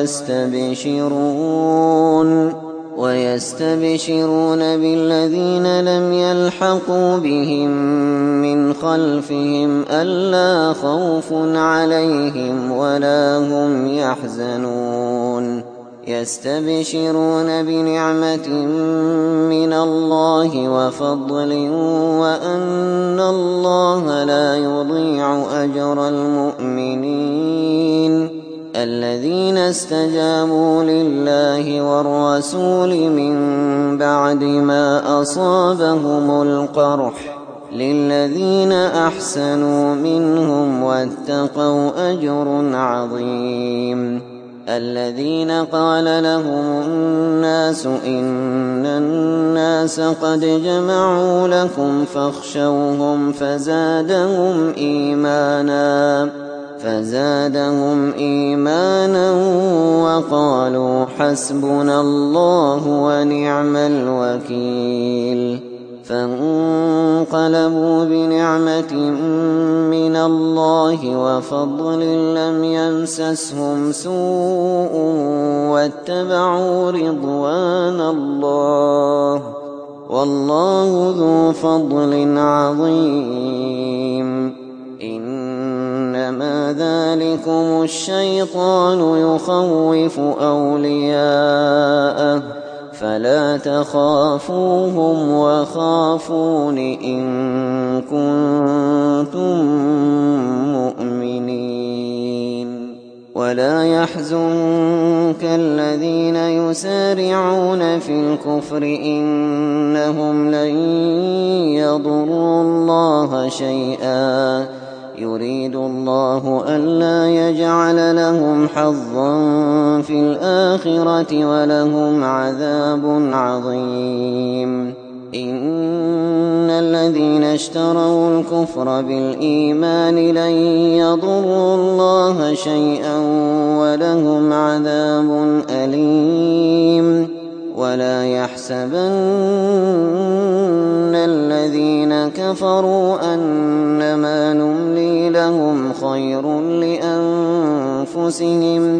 ويستبشرون ويستبشرون بالذين لم يلحقوا بهم من خلفهم ألا خوف عليهم ولا هم يحزنون يستبشرون بنعمة من الله وفضل وأن الله لا يضيع أجر المؤمنين الذين استجابوا لله والرسول من بعد ما أصابهم القرح للذين أحسنوا منهم واتقوا أجر عظيم الذين قال لهم الناس إن الناس قد جمعوا لكم فاخشوهم فزادهم إيمانا فزادهم إيمانا وقالوا حسبنا الله ونعم الوكيل فانقلبوا بنعمة من الله وفضل لم يمسسهم سوء واتبعوا رضوان الله والله ذو فضل عظيم إنما ذلكم الشيطان يخوف أولياءه فلا تخافوهم وخافون إن كنتم مؤمنين ولا يحزنك الذين يسارعون في الكفر إنهم لن يضروا الله شيئا يريد الله ألا يجعل لهم حظا في الآخرة ولهم عذاب عظيم إن الذين اشتروا الكفر بالإيمان لن يضروا الله شيئا ولهم عذاب أليم ولا يحسبن الذين كفروا أنما نملي لهم خير لأنفسهم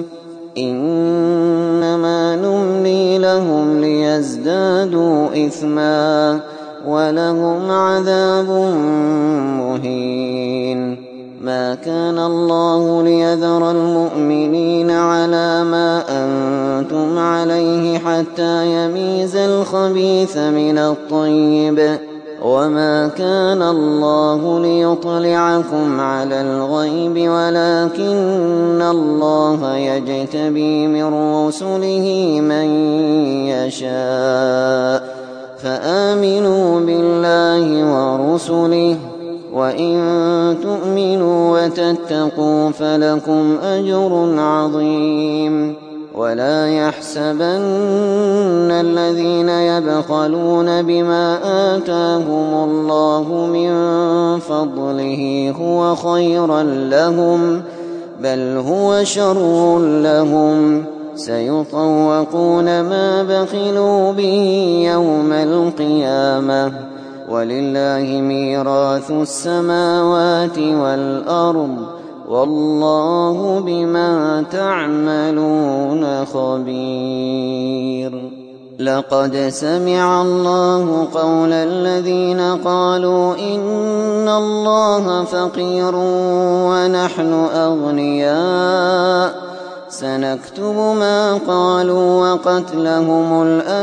إنما نملي لهم ليزدادوا إثما ولهم عذاب مهين ما كان الله ليذر المؤمنين على ما أنتم عليه حتى يميز الخبيث من الطيب وما كان الله ليطلعكم على الغيب ولكن الله يجتبي من رسله من يشاء فآمنوا بالله ورسله وإن تؤمنوا وتتقوا فلكم أجر عظيم ولا يحسبن الذين يبخلون بما آتاهم الله من فضله هو خيرا لهم بل هو شر لهم سيطوقون ما بخلوا به يوم القيامة ولله ميراث السماوات والأرض والله بما تعملون خبير لقد سمع الله قول الذين قالوا إن الله فقير ونحن أغنياء سنكتب ما قالوا وقتلهم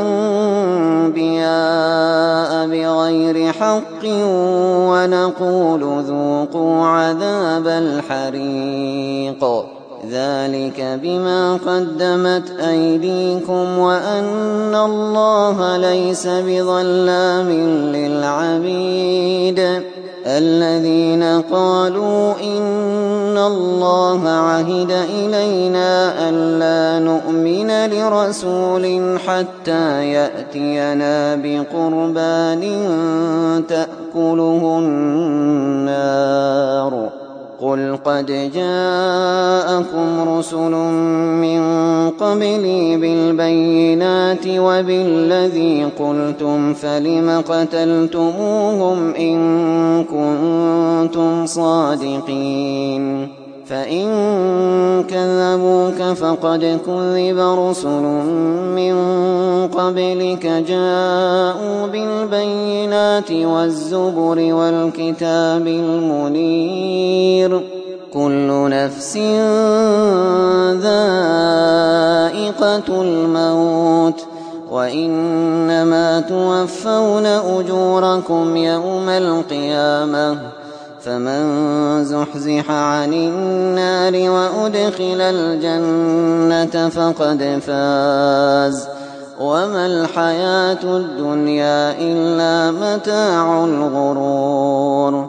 الأنبياء بغير حق ونقول ذوقوا عذاب الحريق ذلك بما قدمت أيديكم وأن الله ليس بظلام للعبيد الذين قالوا إن الله عهد إلينا ألا نؤمن لرسول حتى يأتينا بقربان تأكله النار قل قد جاءكم رسل من قبلي بالبينات وبالذي قلتم فلم قتلتموهم إن كنتم صادقين فإن كذبوك فقد كذب رسل من قبلك جاءوا بالبينات والزبر والكتاب المنير كل نفس ذائقة الموت وإنما توفون أجوركم يوم القيامة فمن زحزح عن النار وأدخل الجنة فقد فاز وما الحياة الدنيا إلا متاع الغرور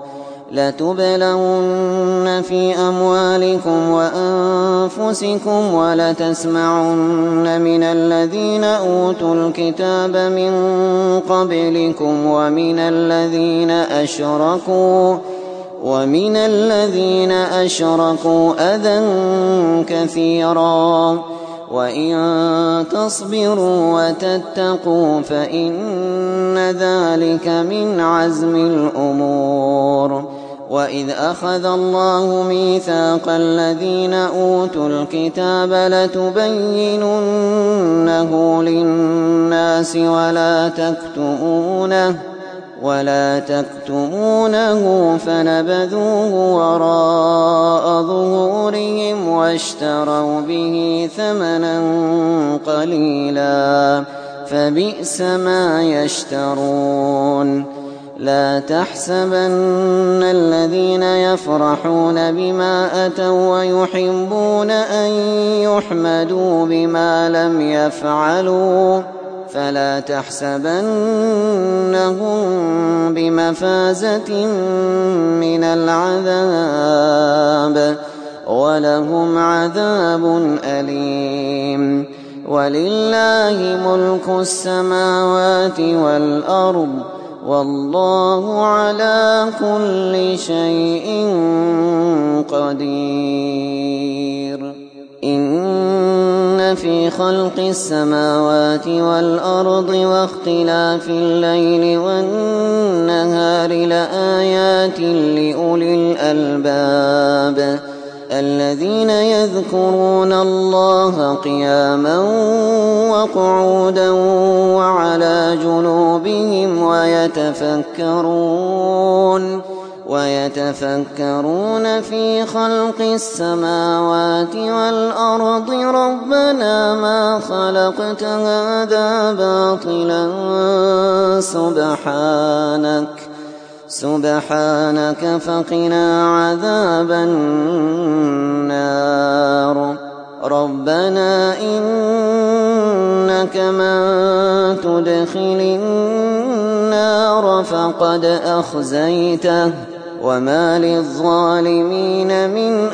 لتبلون في أموالكم وأنفسكم ولتسمعن من الذين أوتوا الكتاب من قبلكم ومن الذين أشركوا ومن الذين أشركوا أذى كثيرا وإن تصبروا وتتقوا فإن ذلك من عزم الأمور وإذ أخذ الله ميثاق الذين أوتوا الكتاب لتبيننه للناس ولا تكتمونه ولا تكتمونه فنبذوه وراء ظهورهم واشتروا به ثمنا قليلا فبئس ما يشترون لا تحسبن الذين يفرحون بما أتوا ويحبون أن يحمدوا بما لم يفعلوا فلا تحسبنهم بمفازة من العذاب ولهم عذاب أليم ولله ملك السماوات والأرض والله على كل شيء قدير إن في خلق السماوات والأرض واختلاف الليل والنهار لآيات لأولي الألباب الذين يذكرون الله قياما وقعودا وعلى جنوبهم ويتفكرون ويتفكرون في خلق السماوات والأرض ربنا ما خلقت هذا باطلا سبحانك سبحانك فقنا عذاب النار ربنا إنك من تدخل النار فقد أخزيته وما للظالمين من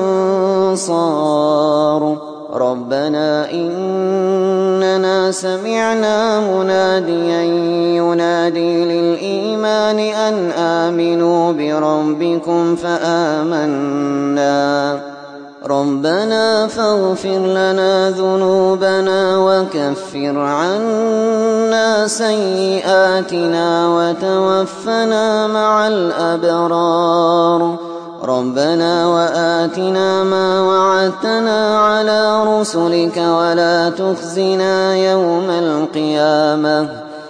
أنصار ربنا إننا سمعنا مناديا ينادي للإيمان أن آمنوا بربكم فآمنا ربنا فاغفر لنا ذنوبنا وكفر عنا سيئاتنا وتوفنا مع الأبرار ربنا وآتنا ما وعدتنا على رسلك ولا تخزنا يوم القيامة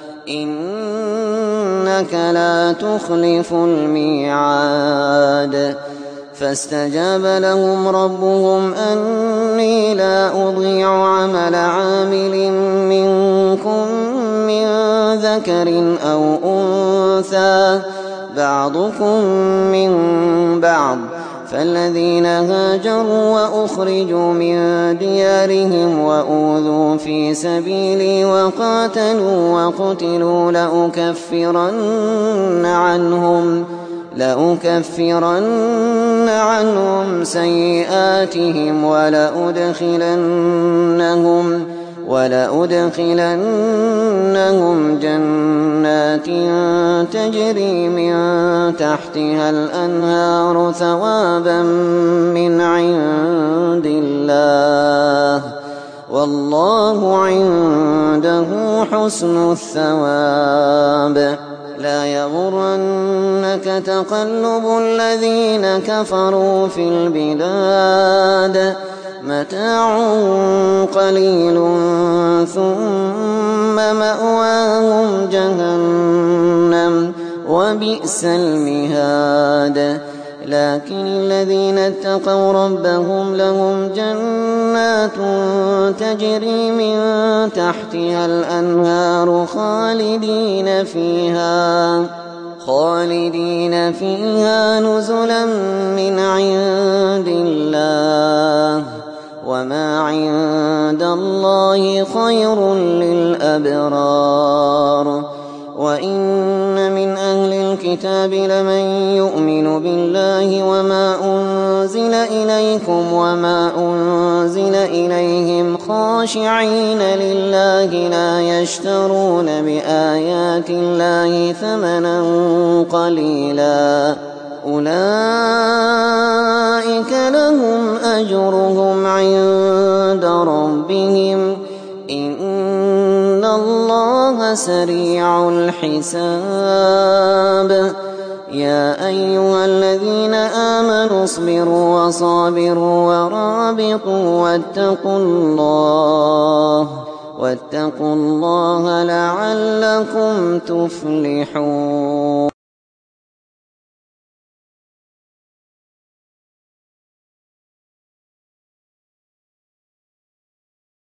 إنك لا تخلف الميعاد فاستجاب لهم ربهم أني لا أضيع عمل عامل منكم من ذكر أو أنثى بعضكم من بعض فالذين هاجروا وأخرجوا من ديارهم وأوذوا في سبيلي وقاتلوا وقتلوا لأكفرن عنهم لأكفرن عنهم سيئاتهم ولأدخلنهم ولأدخلنهم جنات تجري من تحتها الأنهار ثوابا من عند الله والله عنده حسن الثواب. لا يغرنك تقلب الذين كفروا في البلاد متاع قليل ثم مأواهم جهنم وبئس المهاد. لكن الذين اتقوا ربهم لهم جنات تجري من تحتها الأنهار خالدين فيها خالدين فيها نزلا من عند الله وما عند الله خير للأبرار. وإن من أهل الكتاب لمن يؤمن بالله وما أنزل إليكم وما أنزل إليهم خاشعين لله لا يشترون بآيات الله ثمنا قليلا أولئك لهم أجرهم عند ربهم إن الله سريع الحساب. يا أيها الذين آمنوا اصبروا وصابروا ورابطوا واتقوا الله واتقوا الله لعلكم تفلحون.